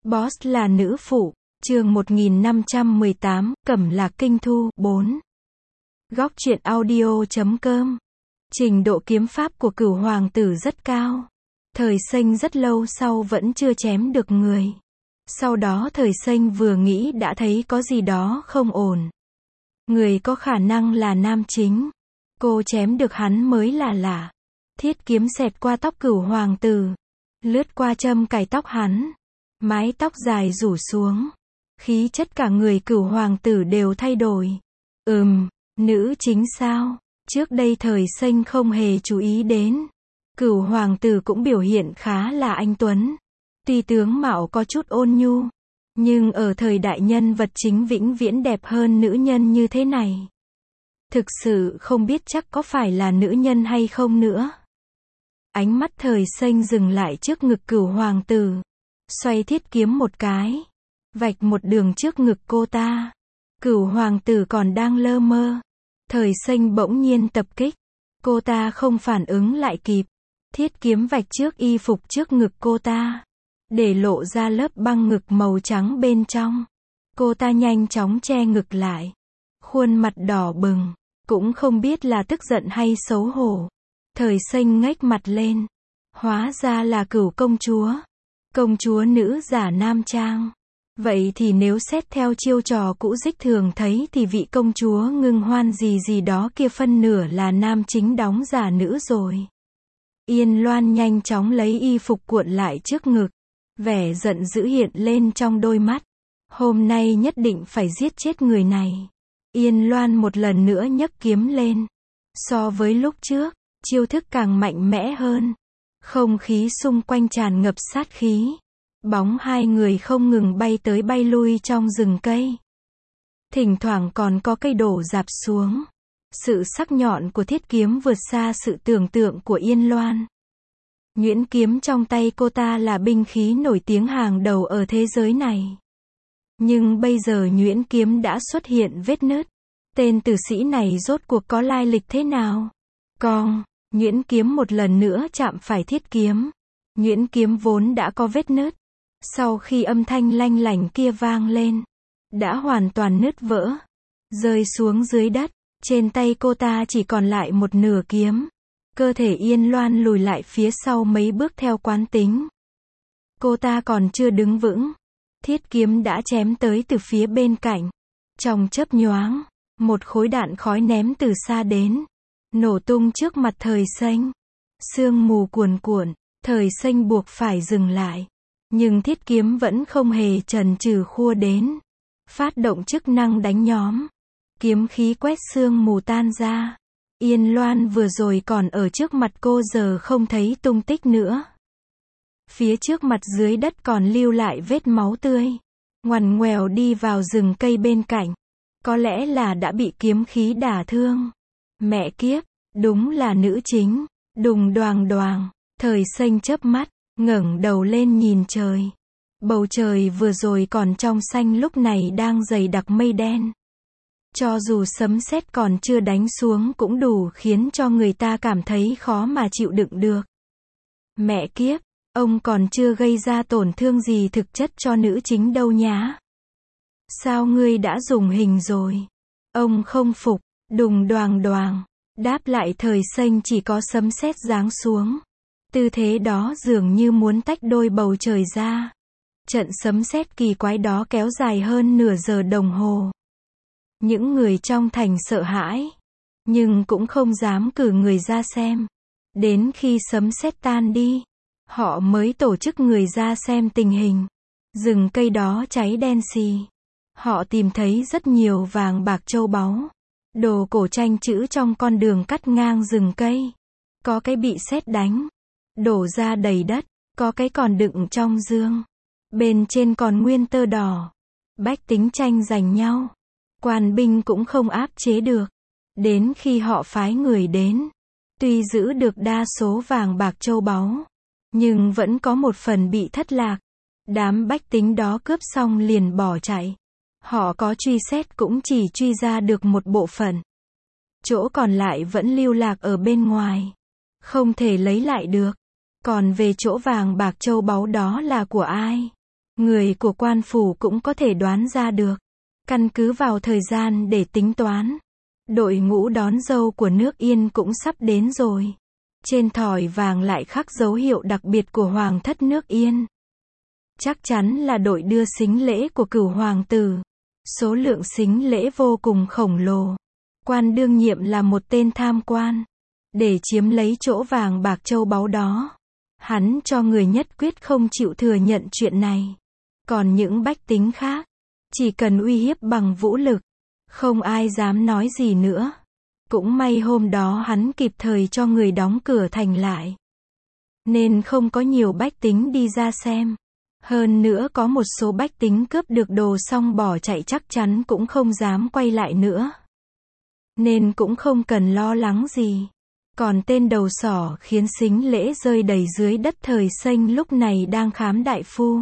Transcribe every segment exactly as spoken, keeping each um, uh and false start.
Boss là nữ phụ, chương một nghìn năm trăm mười tám, Cẩm Lạc Kinh Thu, bốn. Góc truyện audio chấm com. Trình độ kiếm pháp của Cửu hoàng tử rất cao. Thời Xanh rất lâu sau vẫn chưa chém được người. Sau đó Thời Xanh vừa nghĩ đã thấy có gì đó không ổn. Người có khả năng là nam chính. Cô chém được hắn mới là lạ. Thiết kiếm xẹt qua tóc Cửu hoàng tử, lướt qua châm cài tóc hắn. Mái tóc dài rủ xuống. Khí chất cả người Cửu hoàng tử đều thay đổi. Ừm, nữ chính sao? Trước đây Thời Xanh không hề chú ý đến. Cửu hoàng tử cũng biểu hiện khá là anh tuấn. Tuy tướng mạo có chút ôn nhu, nhưng ở thời đại nhân vật chính vĩnh viễn đẹp hơn nữ nhân như thế này. Thực sự không biết chắc có phải là nữ nhân hay không nữa. Ánh mắt Thời Xanh dừng lại trước ngực Cửu hoàng tử. Xoay thiết kiếm một cái, vạch một đường trước ngực cô ta. Cửu hoàng tử còn đang lơ mơ. Thời Xanh bỗng nhiên tập kích. Cô ta không phản ứng lại kịp. Thiết kiếm vạch trước y phục trước ngực cô ta, để lộ ra lớp băng ngực màu trắng bên trong. Cô ta nhanh chóng che ngực lại. Khuôn mặt đỏ bừng, cũng không biết là tức giận hay xấu hổ. Thời Xanh ngách mặt lên. Hóa ra là Cửu công chúa. Công chúa nữ giả nam trang. Vậy thì nếu xét theo chiêu trò cũ dích thường thấy thì vị công chúa Ngưng Hoan gì gì đó kia phân nửa là nam chính đóng giả nữ rồi. Yên Loan nhanh chóng lấy y phục cuộn lại trước ngực. Vẻ giận dữ hiện lên trong đôi mắt. Hôm nay nhất định phải giết chết người này. Yên Loan một lần nữa nhấc kiếm lên. So với lúc trước, chiêu thức càng mạnh mẽ hơn. Không khí xung quanh tràn ngập sát khí. Bóng hai người không ngừng bay tới bay lui trong rừng cây. Thỉnh thoảng còn có cây đổ rạp xuống. Sự sắc nhọn của thiết kiếm vượt xa sự tưởng tượng của Yên Loan. Nhuyễn kiếm trong tay cô ta là binh khí nổi tiếng hàng đầu ở thế giới này. Nhưng bây giờ nhuyễn kiếm đã xuất hiện vết nứt. Tên tử sĩ này rốt cuộc có lai lịch thế nào? Cong, nhuyễn kiếm một lần nữa chạm phải thiết kiếm. Nhuyễn kiếm vốn đã có vết nứt. Sau khi âm thanh lanh lảnh kia vang lên, đã hoàn toàn nứt vỡ, rơi xuống dưới đất. Trên tay cô ta chỉ còn lại một nửa kiếm. Cơ thể Yên Loan lùi lại phía sau mấy bước theo quán tính. Cô ta còn chưa đứng vững, thiết kiếm đã chém tới từ phía bên cạnh. Trong chớp nhoáng, một khối đạn khói ném từ xa đến, nổ tung trước mặt Thời Xanh. Sương mù cuồn cuộn, Thời Xanh buộc phải dừng lại. Nhưng thiết kiếm vẫn không hề chần chừ khua đến. Phát động chức năng đánh nhóm. Kiếm khí quét sương mù tan ra. Yên Loan vừa rồi còn ở trước mặt cô giờ không thấy tung tích nữa. Phía trước mặt dưới đất còn lưu lại vết máu tươi. Ngoằn ngoèo đi vào rừng cây bên cạnh. Có lẽ là đã bị kiếm khí đả thương. Mẹ kiếp, đúng là nữ chính. Đùng đoàng đoàng. Thời Xanh chớp mắt, ngẩng đầu lên nhìn trời. Bầu trời vừa rồi còn trong xanh lúc này đang dày đặc mây đen. Cho dù sấm sét còn chưa đánh xuống cũng đủ khiến cho người ta cảm thấy khó mà chịu đựng được. Mẹ kiếp, ông còn chưa gây ra tổn thương gì thực chất cho nữ chính đâu nhá. Sao ngươi đã dùng hình rồi? Ông không phục. Đùng đoàng đoàng. Đáp lại Thời Xanh chỉ có sấm sét giáng xuống. Tư thế đó dường như muốn tách đôi bầu trời ra. Trận sấm sét kỳ quái đó kéo dài hơn nửa giờ đồng hồ. Những người trong thành sợ hãi, nhưng cũng không dám cử người ra xem. Đến khi sấm sét tan đi, họ mới tổ chức người ra xem tình hình. Rừng cây đó cháy đen xì. Họ tìm thấy rất nhiều vàng bạc châu báu, đồ cổ tranh chữ trong con đường cắt ngang rừng cây. Có cái bị sét đánh, đổ ra đầy đất, có cái còn đựng trong dương. Bên trên còn nguyên tơ đỏ. Bách tính tranh giành nhau. Quan binh cũng không áp chế được. Đến khi họ phái người đến, tuy giữ được đa số vàng bạc châu báu, nhưng vẫn có một phần bị thất lạc. Đám bách tính đó cướp xong liền bỏ chạy. Họ có truy xét cũng chỉ truy ra được một bộ phận. Chỗ còn lại vẫn lưu lạc ở bên ngoài. Không thể lấy lại được. Còn về chỗ vàng bạc châu báu đó là của ai? Người của quan phủ cũng có thể đoán ra được. Căn cứ vào thời gian để tính toán, đội ngũ đón dâu của nước Yên cũng sắp đến rồi. Trên thỏi vàng lại khắc dấu hiệu đặc biệt của hoàng thất nước Yên. Chắc chắn là đội đưa sính lễ của cửu hoàng tử. Số lượng sính lễ vô cùng khổng lồ. Quan đương nhiệm là một tên tham quan. Để chiếm lấy chỗ vàng bạc châu báu đó, hắn cho người nhất quyết không chịu thừa nhận chuyện này. Còn những bách tính khác, chỉ cần uy hiếp bằng vũ lực, không ai dám nói gì nữa. Cũng may hôm đó hắn kịp thời cho người đóng cửa thành lại, nên không có nhiều bách tính đi ra xem. Hơn nữa có một số bách tính cướp được đồ xong bỏ chạy chắc chắn cũng không dám quay lại nữa. Nên cũng không cần lo lắng gì. Còn tên đầu sỏ khiến sính lễ rơi đầy dưới đất Thời Xanh lúc này đang khám đại phu.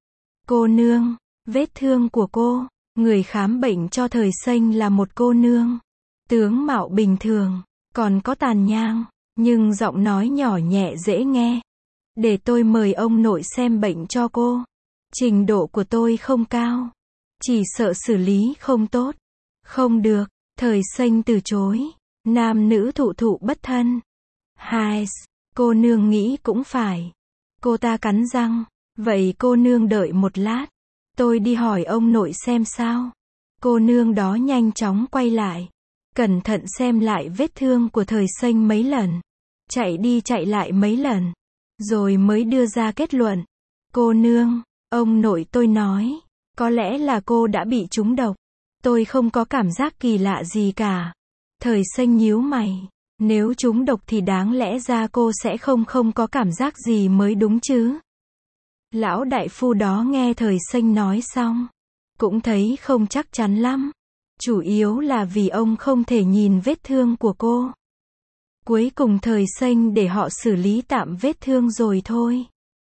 Cô nương, vết thương của cô. Người khám bệnh cho Thời Xanh là một cô nương. Tướng mạo bình thường, còn có tàn nhang, nhưng giọng nói nhỏ nhẹ dễ nghe. Để tôi mời ông nội xem bệnh cho cô. Trình độ của tôi không cao, chỉ sợ xử lý không tốt. Không được, Thời Xanh từ chối. Nam nữ thụ thụ bất thân. Hai, cô nương nghĩ cũng phải. Cô ta cắn răng. Vậy cô nương đợi một lát. Tôi đi hỏi ông nội xem sao. Cô nương đó nhanh chóng quay lại. Cẩn thận xem lại vết thương của Thời Xanh mấy lần. Chạy đi chạy lại mấy lần. Rồi mới đưa ra kết luận. Cô nương, ông nội tôi nói, có lẽ là cô đã bị trúng độc. Tôi không có cảm giác kỳ lạ gì cả. Thời Xanh nhíu mày. Nếu trúng độc thì đáng lẽ ra cô sẽ không không có cảm giác gì mới đúng chứ. Lão đại phu đó nghe Thời Xanh nói xong, cũng thấy không chắc chắn lắm. Chủ yếu là vì ông không thể nhìn vết thương của cô. Cuối cùng Thời Xanh để họ xử lý tạm vết thương rồi thôi.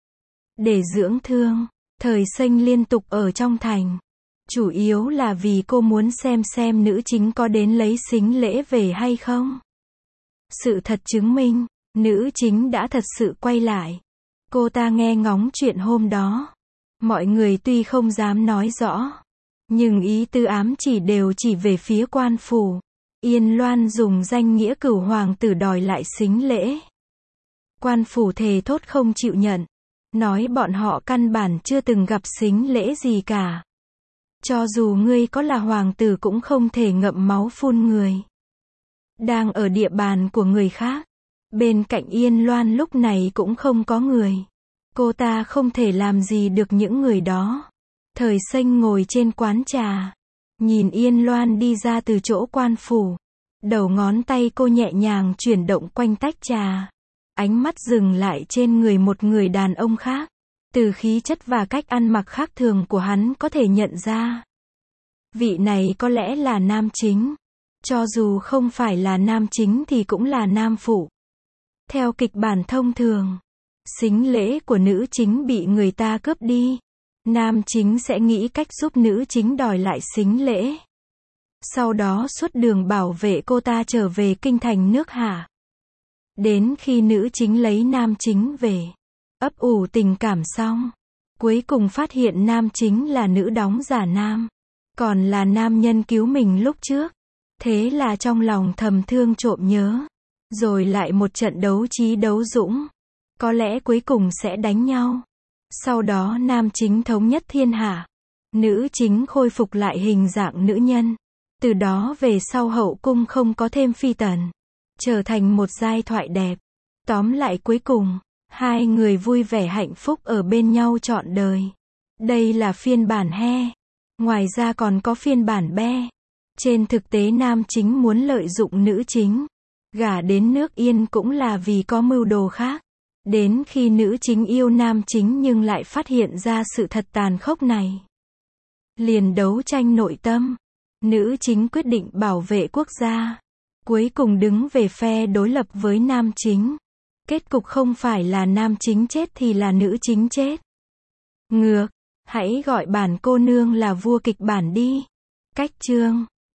Để dưỡng thương, Thời Xanh liên tục ở trong thành. Chủ yếu là vì cô muốn xem xem nữ chính có đến lấy sính lễ về hay không. Sự thật chứng minh, nữ chính đã thật sự quay lại. Cô ta nghe ngóng chuyện hôm đó. Mọi người tuy không dám nói rõ, nhưng ý tư ám chỉ đều chỉ về phía quan phủ. Yên Loan dùng danh nghĩa cửu hoàng tử đòi lại sính lễ. Quan phủ thề thốt không chịu nhận. Nói bọn họ căn bản chưa từng gặp sính lễ gì cả. Cho dù ngươi có là hoàng tử cũng không thể ngậm máu phun người. Đang ở địa bàn của người khác. Bên cạnh Yên Loan lúc này cũng không có người. Cô ta không thể làm gì được những người đó. Thời Xanh ngồi trên quán trà. Nhìn Yên Loan đi ra từ chỗ quan phủ. Đầu ngón tay cô nhẹ nhàng chuyển động quanh tách trà. Ánh mắt dừng lại trên người một người đàn ông khác. Từ khí chất và cách ăn mặc khác thường của hắn có thể nhận ra. Vị này có lẽ là nam chính. Cho dù không phải là nam chính thì cũng là nam phụ. Theo kịch bản thông thường, sính lễ của nữ chính bị người ta cướp đi. Nam chính sẽ nghĩ cách giúp nữ chính đòi lại sính lễ. Sau đó suốt đường bảo vệ cô ta trở về kinh thành nước Hạ. Đến khi nữ chính lấy nam chính về, ấp ủ tình cảm xong, cuối cùng phát hiện nam chính là nữ đóng giả nam, còn là nam nhân cứu mình lúc trước. Thế là trong lòng thầm thương trộm nhớ. Rồi lại một trận đấu trí đấu dũng. Có lẽ cuối cùng sẽ đánh nhau. Sau đó nam chính thống nhất thiên hạ. Nữ chính khôi phục lại hình dạng nữ nhân. Từ đó về sau hậu cung không có thêm phi tần. Trở thành một giai thoại đẹp. Tóm lại cuối cùng, hai người vui vẻ hạnh phúc ở bên nhau trọn đời. Đây là phiên bản he. Ngoài ra còn có phiên bản be. Trên thực tế nam chính muốn lợi dụng nữ chính. Gả đến nước Yên cũng là vì có mưu đồ khác. Đến khi nữ chính yêu nam chính nhưng lại phát hiện ra sự thật tàn khốc này. Liền đấu tranh nội tâm. Nữ chính quyết định bảo vệ quốc gia. Cuối cùng đứng về phe đối lập với nam chính. Kết cục không phải là nam chính chết thì là nữ chính chết. Ngược, hãy gọi bản cô nương là vua kịch bản đi. Cách chương